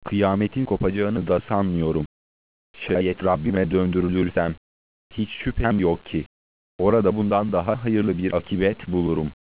kıyametin kopacağını da sanmıyorum. Şayet Rabbime döndürülürsem, hiç şüphem yok ki, orada bundan daha hayırlı bir akibet bulurum.